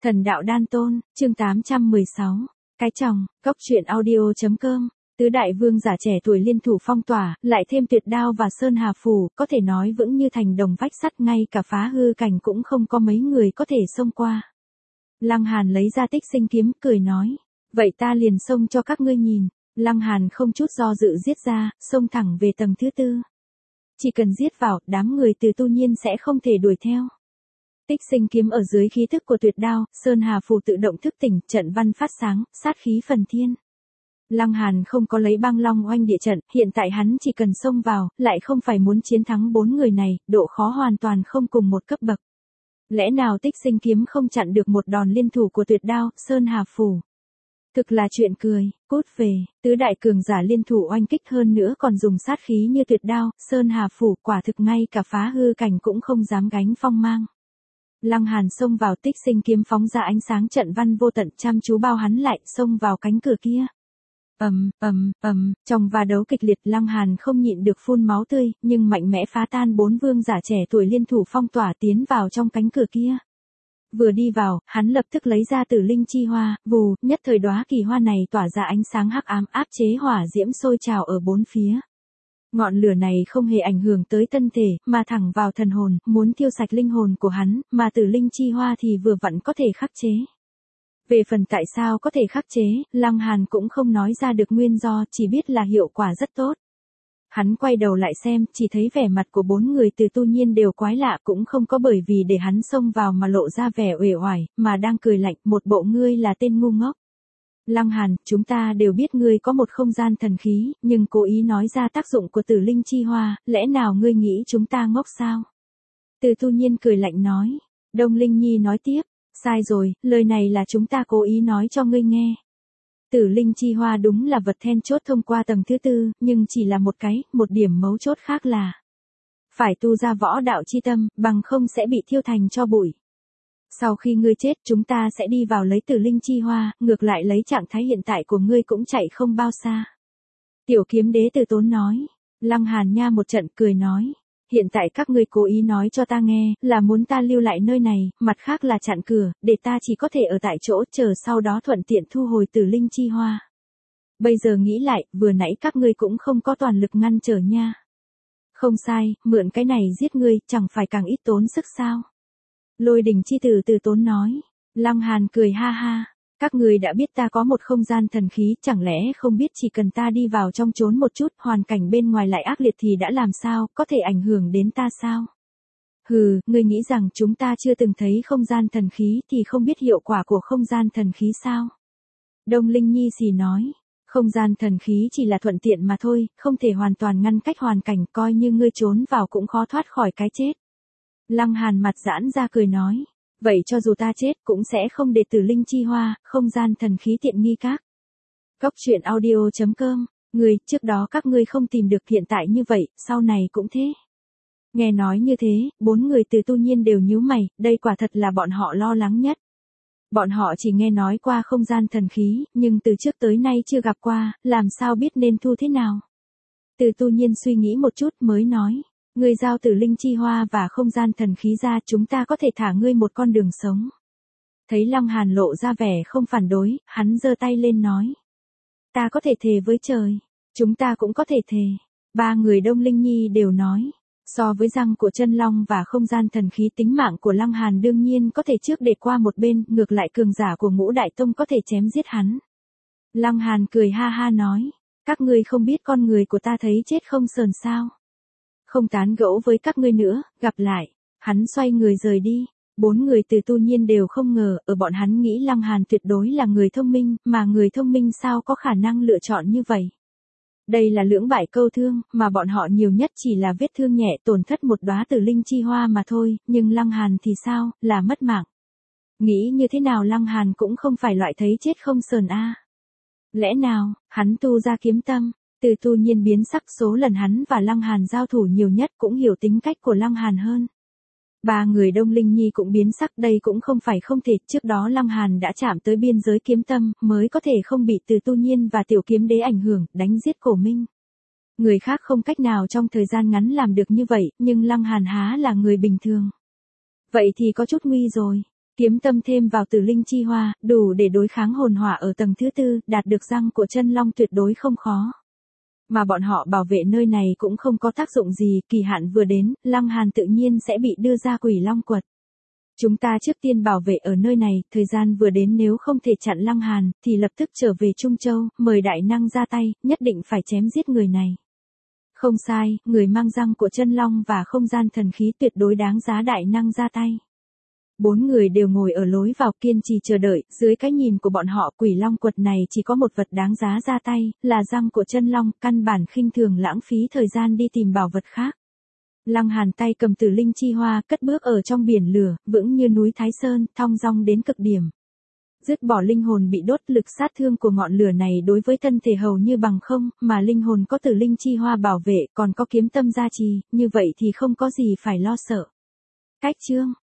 Thần đạo đan tôn, chương 816. Cái chồng, cốc truyện audio.com. Tứ đại vương giả trẻ tuổi liên thủ phong tỏa, lại thêm tuyệt đao và sơn hà phù, có thể nói vững như thành đồng vách sắt, ngay cả phá hư cảnh cũng không có mấy người có thể xông qua. Lăng Hàn lấy ra Tích Sinh kiếm, cười nói, vậy ta liền xông cho các ngươi nhìn. Lăng Hàn không chút do dự giết ra, xông thẳng về tầng thứ tư. Chỉ cần giết vào, đám người Từ Tu Nhiên sẽ không thể đuổi theo. Tích Sinh kiếm ở dưới khí thức của tuyệt đao, sơn hà phù tự động thức tỉnh, trận văn phát sáng, sát khí phần thiên. Lăng Hàn không có lấy băng long oanh địa trận, hiện tại hắn chỉ cần xông vào, lại không phải muốn chiến thắng 4 người này, độ khó hoàn toàn không cùng một cấp bậc. Lẽ nào Tích Sinh kiếm không chặn được một đòn liên thủ của tuyệt đao, sơn hà phù? Thực là chuyện cười, cút về. Tứ đại cường giả liên thủ oanh kích, hơn nữa còn dùng sát khí như tuyệt đao, sơn hà phù, quả thực ngay cả phá hư cảnh cũng không dám gánh phong mang. Lăng Hàn xông vào, Tích Sinh kiếm phóng ra ánh sáng trận văn vô tận, chăm chú bao hắn lại, xông vào cánh cửa kia. Trong va đấu kịch liệt, Lăng Hàn không nhịn được phun máu tươi, nhưng mạnh mẽ phá tan 4 vương giả trẻ tuổi liên thủ phong tỏa, tiến vào trong cánh cửa kia. Vừa đi vào, hắn lập tức lấy ra Tử Linh chi hoa, vù, nhất thời đóa kỳ hoa này tỏa ra ánh sáng hắc ám, áp chế hỏa diễm sôi trào ở bốn phía. Ngọn lửa này không hề ảnh hưởng tới thân thể, mà thẳng vào thần hồn, muốn tiêu sạch linh hồn của hắn, mà Tử Linh chi hoa thì vừa vặn có thể khắc chế. Về phần tại sao có thể khắc chế, Lăng Hàn cũng không nói ra được nguyên do, chỉ biết là hiệu quả rất tốt. Hắn quay đầu lại xem, chỉ thấy vẻ mặt của 4 người Từ Tu Nhiên đều quái lạ, cũng không có bởi vì để hắn xông vào mà lộ ra vẻ uể oải, mà đang cười lạnh, một bộ ngươi là tên ngu ngốc. Lăng Hàn, chúng ta đều biết ngươi có một không gian thần khí, nhưng cố ý nói ra tác dụng của Tử Linh chi hoa, lẽ nào ngươi nghĩ chúng ta ngốc sao? Từ Tu Nhiên cười lạnh nói. Đông Linh Nhi nói tiếp, sai rồi, lời này là chúng ta cố ý nói cho ngươi nghe. Tử Linh chi hoa đúng là vật then chốt thông qua tầng thứ tư, nhưng chỉ là một điểm mấu chốt khác là phải tu ra võ đạo chi tâm, bằng không sẽ bị thiêu thành tro bụi. Sau khi ngươi chết, chúng ta sẽ đi vào lấy Tử Linh chi hoa, ngược lại lấy trạng thái hiện tại của ngươi cũng chạy không bao xa. Tiểu Kiếm Đế Từ Tốn nói. Lăng Hàn nha một trận cười nói, hiện tại các ngươi cố ý nói cho ta nghe, là muốn ta lưu lại nơi này, mặt khác là chặn cửa, để ta chỉ có thể ở tại chỗ, chờ sau đó thuận tiện thu hồi Tử Linh chi hoa. Bây giờ nghĩ lại, vừa nãy các ngươi cũng không có toàn lực ngăn trở nha. Không sai, mượn cái này giết ngươi, chẳng phải càng ít tốn sức sao? Lôi Đình chi tử Từ Tốn nói. Lăng Hàn cười ha ha. Các người đã biết ta có một không gian thần khí, chẳng lẽ không biết chỉ cần ta đi vào trong trốn một chút, hoàn cảnh bên ngoài lại ác liệt thì đã làm sao, có thể ảnh hưởng đến ta sao? Hừ, ngươi nghĩ rằng chúng ta chưa từng thấy không gian thần khí thì không biết hiệu quả của không gian thần khí sao? Đông Linh Nhi xì nói, không gian thần khí chỉ là thuận tiện mà thôi, không thể hoàn toàn ngăn cách hoàn cảnh, coi như ngươi trốn vào cũng khó thoát khỏi cái chết. Lăng Hàn mặt giãn ra cười nói. Vậy cho dù ta chết cũng sẽ không để Tử Linh chi hoa, không gian thần khí tiện nghi các. Cốc truyện audio.com, trước đó các ngươi không tìm được, hiện tại như vậy, sau này cũng thế. Nghe nói như thế, 4 người Từ Tu Nhiên đều nhíu mày, đây quả thật là bọn họ lo lắng nhất. Bọn họ chỉ nghe nói qua không gian thần khí, nhưng từ trước tới nay chưa gặp qua, làm sao biết nên thu thế nào. Từ Tu Nhiên suy nghĩ một chút mới nói. Ngươi giao Tử Linh chi hoa và không gian thần khí ra, chúng ta có thể thả ngươi một con đường sống. Thấy Lăng Hàn lộ ra vẻ không phản đối, hắn giơ tay lên nói. Ta có thể thề với trời. Chúng ta cũng có thể thề. 3 người Đông Linh Nhi đều nói. So với răng của chân long và không gian thần khí, tính mạng của Lăng Hàn đương nhiên có thể trước để qua một bên, ngược lại cường giả của Ngũ Đại Tông có thể chém giết hắn. Lăng Hàn cười ha ha nói. Các ngươi không biết con người của ta thấy chết không sờn sao. Không tán gẫu với các ngươi nữa, gặp lại. Hắn xoay người rời đi. 4 người Từ Tu Nhiên đều không ngờ, ở bọn hắn nghĩ Lăng Hàn tuyệt đối là người thông minh, mà người thông minh sao có khả năng lựa chọn như vậy. Đây là lưỡng bại câu thương, mà bọn họ nhiều nhất chỉ là vết thương nhẹ, tổn thất một đóa Tử Linh chi hoa mà thôi, nhưng Lăng Hàn thì sao, là mất mạng. Nghĩ như thế nào Lăng Hàn cũng không phải loại thấy chết không sờn a. Lẽ nào, hắn tu ra kiếm tâm. Từ Tu Nhiên biến sắc, số lần hắn và Lăng Hàn giao thủ nhiều nhất, cũng hiểu tính cách của Lăng Hàn hơn. 3 người Đông Linh Nhi cũng biến sắc, đây cũng không phải không thể, trước đó Lăng Hàn đã chạm tới biên giới kiếm tâm, mới có thể không bị Từ Tu Nhiên và Tiểu Kiếm Đế ảnh hưởng, đánh giết Cổ Minh. Người khác không cách nào trong thời gian ngắn làm được như vậy, nhưng Lăng Hàn há là người bình thường. Vậy thì có chút nguy rồi. Kiếm tâm thêm vào tử linh chi hoa, đủ để đối kháng hồn hỏa ở tầng thứ tư, đạt được răng của chân long tuyệt đối không khó. Mà bọn họ bảo vệ nơi này cũng không có tác dụng gì, kỳ hạn vừa đến, Lăng Hàn tự nhiên sẽ bị đưa ra Quỷ Long Quật. Chúng ta trước tiên bảo vệ ở nơi này, thời gian vừa đến nếu không thể chặn Lăng Hàn, thì lập tức trở về Trung Châu, mời đại năng ra tay, nhất định phải chém giết người này. Không sai, người mang răng của chân long và không gian thần khí tuyệt đối đáng giá đại năng ra tay. 4 người đều ngồi ở lối vào kiên trì chờ đợi, dưới cái nhìn của bọn họ Quỷ Long Quật này chỉ có một vật đáng giá ra tay, là răng của chân long, căn bản khinh thường lãng phí thời gian đi tìm bảo vật khác. Lăng Hàn tay cầm tử linh chi hoa, cất bước ở trong biển lửa, vững như núi Thái Sơn, thong dong đến cực điểm. Dứt bỏ linh hồn bị đốt, lực sát thương của ngọn lửa này đối với thân thể hầu như bằng không, mà linh hồn có tử linh chi hoa bảo vệ, còn có kiếm tâm gia trì, như vậy thì không có gì phải lo sợ. Cách chương